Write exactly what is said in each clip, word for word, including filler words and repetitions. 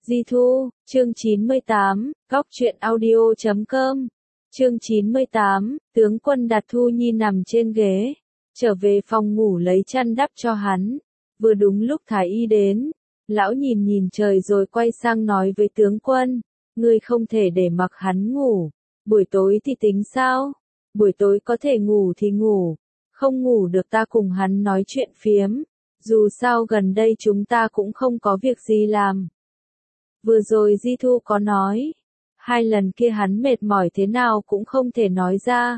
Di Thu, chương chín mươi tám, góc truyện audio chấm com. Chương chín mươi tám, tướng quân đặt Thu Nhi nằm trên ghế, trở về phòng ngủ lấy chăn đắp cho hắn. Vừa đúng lúc Thái Y đến, lão nhìn nhìn trời rồi quay sang nói với tướng quân, ngươi không thể để mặc hắn ngủ, buổi tối thì tính sao? Buổi tối có thể ngủ thì ngủ, không ngủ được ta cùng hắn nói chuyện phiếm, dù sao gần đây chúng ta cũng không có việc gì làm. Vừa rồi Di Thu có nói, hai lần kia hắn mệt mỏi thế nào cũng không thể nói ra.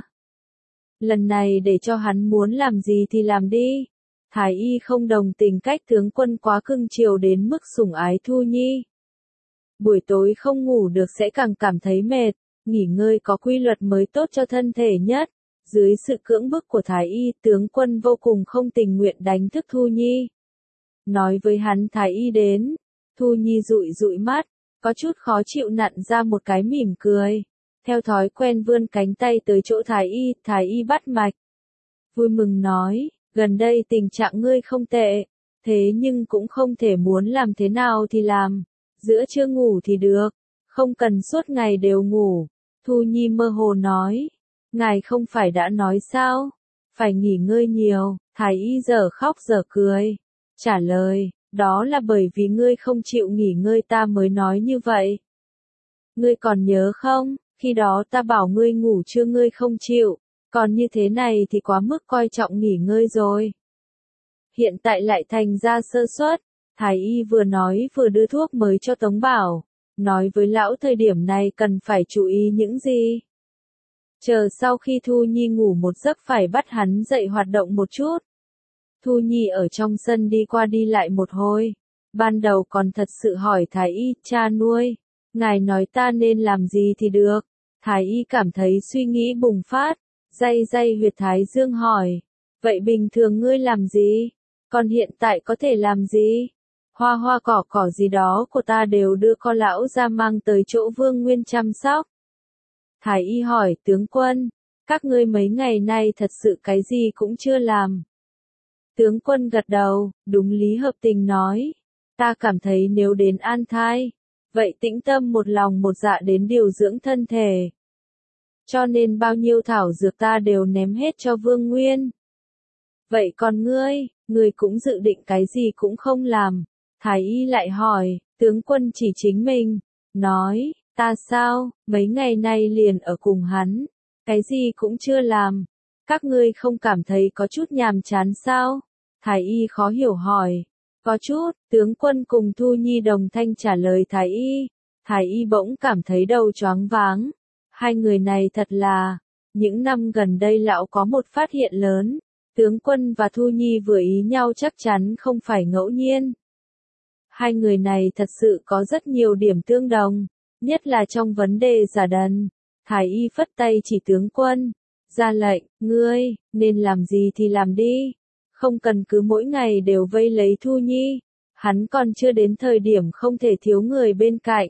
Lần này để cho hắn muốn làm gì thì làm đi. Thái Y không đồng tình cách tướng quân quá cưng chiều đến mức sủng ái Thu Nhi. Buổi tối không ngủ được sẽ càng cảm thấy mệt, nghỉ ngơi có quy luật mới tốt cho thân thể nhất. Dưới sự cưỡng bức của Thái Y, tướng quân vô cùng không tình nguyện đánh thức Thu Nhi. Nói với hắn Thái Y đến, Thu Nhi dụi dụi mắt, có chút khó chịu nặn ra một cái mỉm cười. Theo thói quen vươn cánh tay tới chỗ Thái Y, Thái Y bắt mạch. Vui mừng nói, gần đây tình trạng ngươi không tệ, thế nhưng cũng không thể muốn làm thế nào thì làm. Giữa trưa ngủ thì được, không cần suốt ngày đều ngủ. Thu Nhi mơ hồ nói, ngài không phải đã nói sao, phải nghỉ ngơi nhiều. Thái Y giờ khóc giờ cười, trả lời, đó là bởi vì ngươi không chịu nghỉ ngơi ta mới nói như vậy. Ngươi còn nhớ không, khi đó ta bảo ngươi ngủ trưa ngươi không chịu, còn như thế này thì quá mức coi trọng nghỉ ngơi rồi. Hiện tại lại thành ra sơ suất. Thái Y vừa nói vừa đưa thuốc mới cho Tống Bảo, nói với lão thời điểm này cần phải chú ý những gì. Chờ sau khi Thu Nhi ngủ một giấc phải bắt hắn dậy hoạt động một chút. Thu Nhi ở trong sân đi qua đi lại một hồi, ban đầu còn thật sự hỏi Thái Y, cha nuôi, ngài nói ta nên làm gì thì được. Thái Y cảm thấy suy nghĩ bùng phát, day day huyệt thái dương hỏi, vậy bình thường ngươi làm gì, còn hiện tại có thể làm gì? Hoa hoa cỏ cỏ gì đó của ta đều đưa con lão ra mang tới chỗ Vương Nguyên chăm sóc. Thái Y hỏi tướng quân, các ngươi mấy ngày nay thật sự cái gì cũng chưa làm. Tướng quân gật đầu, đúng lý hợp tình nói, ta cảm thấy nếu đến an thai, vậy tĩnh tâm một lòng một dạ đến điều dưỡng thân thể. Cho nên bao nhiêu thảo dược ta đều ném hết cho Vương Nguyên. Vậy còn ngươi, ngươi cũng dự định cái gì cũng không làm. Thái Y lại hỏi, tướng quân chỉ chính mình, nói, ta sao, mấy ngày nay liền ở cùng hắn, cái gì cũng chưa làm. Các ngươi không cảm thấy có chút nhàm chán sao? Thái Y khó hiểu hỏi. Có chút, tướng quân cùng Thu Nhi đồng thanh trả lời Thái Y. Thái Y bỗng cảm thấy đầu choáng váng. Hai người này thật là, những năm gần đây lão có một phát hiện lớn. Tướng quân và Thu Nhi vừa ý nhau chắc chắn không phải ngẫu nhiên. Hai người này thật sự có rất nhiều điểm tương đồng, nhất là trong vấn đề giả đần. Thái Y phất tay chỉ tướng quân, ra lệnh, ngươi, nên làm gì thì làm đi, không cần cứ mỗi ngày đều vây lấy Thu Nhi, hắn còn chưa đến thời điểm không thể thiếu người bên cạnh.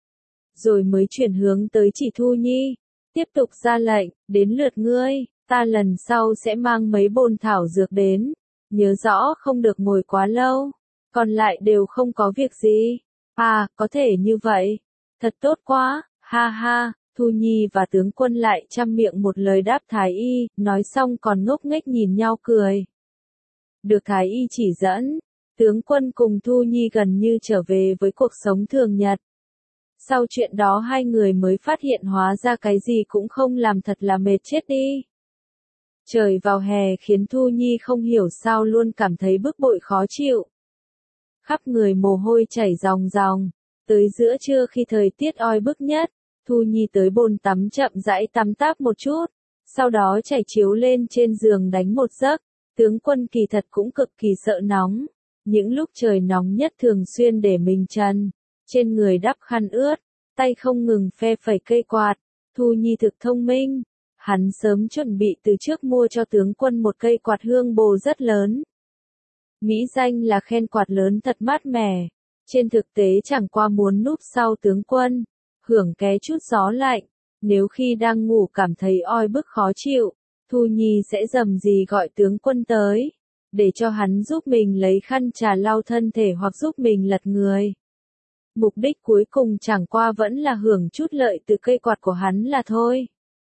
Rồi mới chuyển hướng tới chỉ Thu Nhi, tiếp tục ra lệnh, đến lượt ngươi, ta lần sau sẽ mang mấy bồn thảo dược đến, nhớ rõ không được ngồi quá lâu, còn lại đều không có việc gì. À, có thể như vậy, thật tốt quá, ha ha. Thu Nhi và tướng quân lại chăm miệng một lời đáp Thái Y, nói xong còn ngốc nghếch nhìn nhau cười. Được Thái Y chỉ dẫn, tướng quân cùng Thu Nhi gần như trở về với cuộc sống thường nhật. Sau chuyện đó hai người mới phát hiện hóa ra cái gì cũng không làm thật là mệt chết đi. Trời vào hè khiến Thu Nhi không hiểu sao luôn cảm thấy bức bội khó chịu. Khắp người mồ hôi chảy ròng ròng, tới giữa trưa khi thời tiết oi bức nhất. Thu Nhi tới bồn tắm chậm rãi tắm táp một chút, sau đó chảy chiếu lên trên giường đánh một giấc. Tướng quân kỳ thật cũng cực kỳ sợ nóng, những lúc trời nóng nhất thường xuyên để mình trần, trên người đắp khăn ướt, tay không ngừng phe phẩy cây quạt. Thu Nhi thực thông minh, hắn sớm chuẩn bị từ trước mua cho tướng quân một cây quạt hương bồ rất lớn. Mỹ danh là khen quạt lớn thật mát mẻ, trên thực tế chẳng qua muốn núp sau tướng quân, hưởng ké chút gió lạnh. Nếu khi đang ngủ cảm thấy oi bức khó chịu, Thu Nhi sẽ rầm rì gọi tướng quân tới, để cho hắn giúp mình lấy khăn trà lau thân thể hoặc giúp mình lật người. Mục đích cuối cùng chẳng qua vẫn là hưởng chút lợi từ cây quạt của hắn là thôi.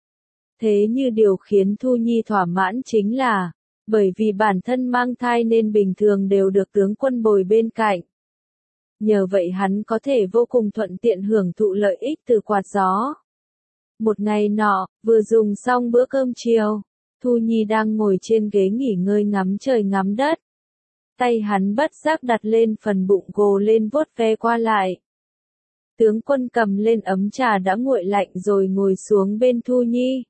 Thế như điều khiến Thu Nhi thỏa mãn chính là, bởi vì bản thân mang thai nên bình thường đều được tướng quân bồi bên cạnh. Nhờ vậy hắn có thể vô cùng thuận tiện hưởng thụ lợi ích từ quạt gió. Một ngày nọ, vừa dùng xong bữa cơm chiều, Thu Nhi đang ngồi trên ghế nghỉ ngơi ngắm trời ngắm đất. Tay hắn bất giác đặt lên phần bụng gồ lên vuốt ve qua lại. Tướng quân cầm lên ấm trà đã nguội lạnh rồi ngồi xuống bên Thu Nhi.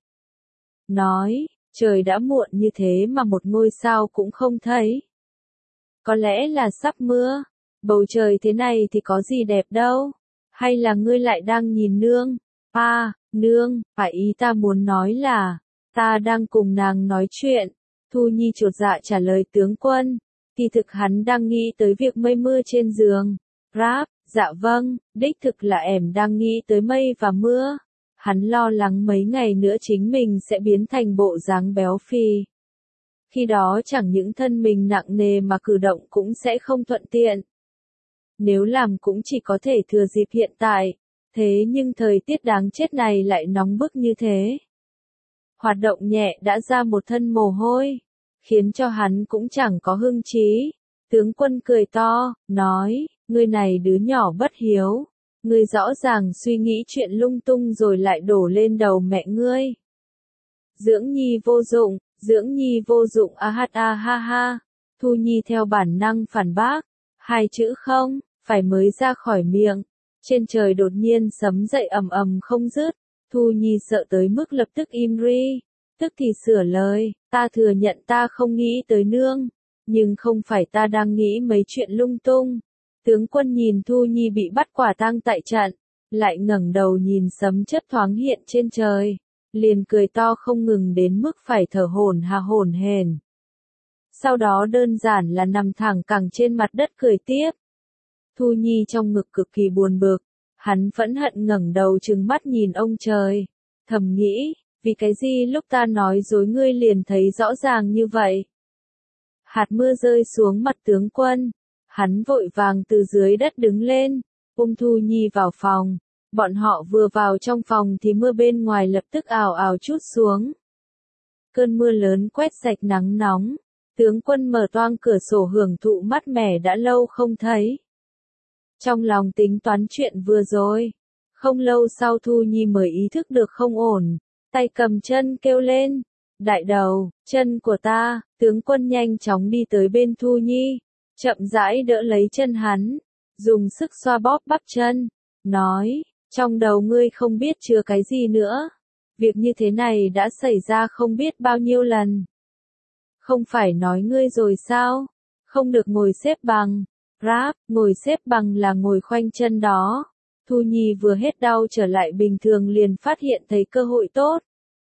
Nói, trời đã muộn như thế mà một ngôi sao cũng không thấy. Có lẽ là sắp mưa, bầu trời thế này thì có gì đẹp đâu. Hay là ngươi lại đang nhìn nương? À, nương, phải ý ta muốn nói là, ta đang cùng nàng nói chuyện. Thu Nhi chột dạ trả lời tướng quân. Thì thực hắn đang nghĩ tới việc mây mưa trên giường. Ráp, dạ vâng, đích thực là em đang nghĩ tới mây và mưa. Hắn lo lắng mấy ngày nữa chính mình sẽ biến thành bộ dáng béo phì. Khi đó chẳng những thân mình nặng nề mà cử động cũng sẽ không thuận tiện. Nếu làm cũng chỉ có thể thừa dịp hiện tại, thế nhưng thời tiết đáng chết này lại nóng bức như thế. Hoạt động nhẹ đã ra một thân mồ hôi, khiến cho hắn cũng chẳng có hưng trí. Tướng quân cười to, nói, ngươi này đứa nhỏ bất hiếu, ngươi rõ ràng suy nghĩ chuyện lung tung rồi lại đổ lên đầu mẹ ngươi. Dưỡng nhi vô dụng, dưỡng nhi vô dụng a hát a ha ha. Thu Nhi theo bản năng phản bác, hai chữ không, phải mới ra khỏi miệng. Trên trời đột nhiên sấm dậy ầm ầm không dứt, Thu Nhi sợ tới mức lập tức im ri, tức thì sửa lời, ta thừa nhận ta không nghĩ tới nương, nhưng không phải ta đang nghĩ mấy chuyện lung tung. Tướng quân nhìn Thu Nhi bị bắt quả tang tại trận, lại ngẩng đầu nhìn sấm chớp thoáng hiện trên trời, liền cười to không ngừng đến mức phải thở hổn hà hổn hển. Sau đó đơn giản là nằm thẳng cẳng trên mặt đất cười tiếp. Thu Nhi trong ngực cực kỳ buồn bực, hắn phẫn hận ngẩng đầu trừng mắt nhìn ông trời, thầm nghĩ, vì cái gì lúc ta nói dối ngươi liền thấy rõ ràng như vậy. Hạt mưa rơi xuống mặt tướng quân, hắn vội vàng từ dưới đất đứng lên, ôm Thu Nhi vào phòng. Bọn họ vừa vào trong phòng thì mưa bên ngoài lập tức ào ào trút xuống. Cơn mưa lớn quét sạch nắng nóng, tướng quân mở toang cửa sổ hưởng thụ mát mẻ đã lâu không thấy. Trong lòng tính toán chuyện vừa rồi, không lâu sau Thu Nhi mới ý thức được không ổn, tay cầm chân kêu lên, đại đầu, chân của ta. Tướng quân nhanh chóng đi tới bên Thu Nhi, chậm rãi đỡ lấy chân hắn, dùng sức xoa bóp bắp chân, nói, trong đầu ngươi không biết chứa cái gì nữa, việc như thế này đã xảy ra không biết bao nhiêu lần. Không phải nói ngươi rồi sao, không được ngồi xếp bằng. Ráp, ngồi xếp bằng là ngồi khoanh chân đó. Thu Nhi vừa hết đau trở lại bình thường liền phát hiện thấy cơ hội tốt.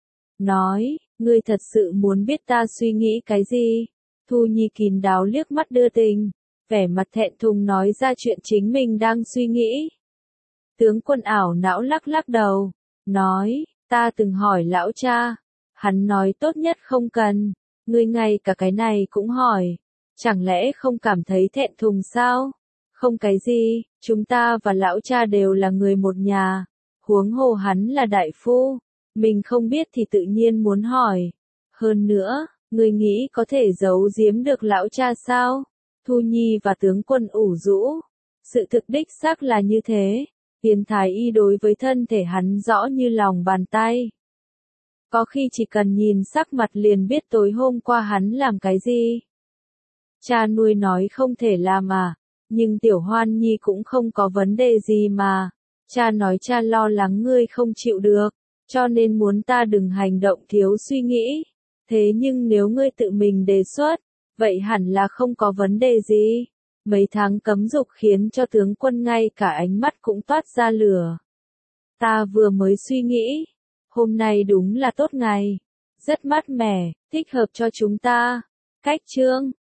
Nói, ngươi thật sự muốn biết ta suy nghĩ cái gì? Thu Nhi kín đáo liếc mắt đưa tình, vẻ mặt thẹn thùng nói ra chuyện chính mình đang suy nghĩ. Tướng quân ảo não lắc lắc đầu, nói, ta từng hỏi lão cha, hắn nói tốt nhất không cần, ngươi ngay cả cái này cũng hỏi. Chẳng lẽ không cảm thấy thẹn thùng sao? Không cái gì, chúng ta và lão cha đều là người một nhà, huống hồ hắn là đại phu, mình không biết thì tự nhiên muốn hỏi. Hơn nữa, người nghĩ có thể giấu giếm được lão cha sao? Thu Nhi và tướng quân ủ rũ. Sự thực đích xác là như thế, Tiến Thái Y đối với thân thể hắn rõ như lòng bàn tay. Có khi chỉ cần nhìn sắc mặt liền biết tối hôm qua hắn làm cái gì. Cha nuôi nói không thể làm à, nhưng Tiểu Hoan Nhi cũng không có vấn đề gì mà. Cha nói cha lo lắng ngươi không chịu được, cho nên muốn ta đừng hành động thiếu suy nghĩ. Thế nhưng nếu ngươi tự mình đề xuất, vậy hẳn là không có vấn đề gì. Mấy tháng cấm dục khiến cho tướng quân ngay cả ánh mắt cũng toát ra lửa. Ta vừa mới suy nghĩ, hôm nay đúng là tốt ngày, rất mát mẻ, thích hợp cho chúng ta. Cách chương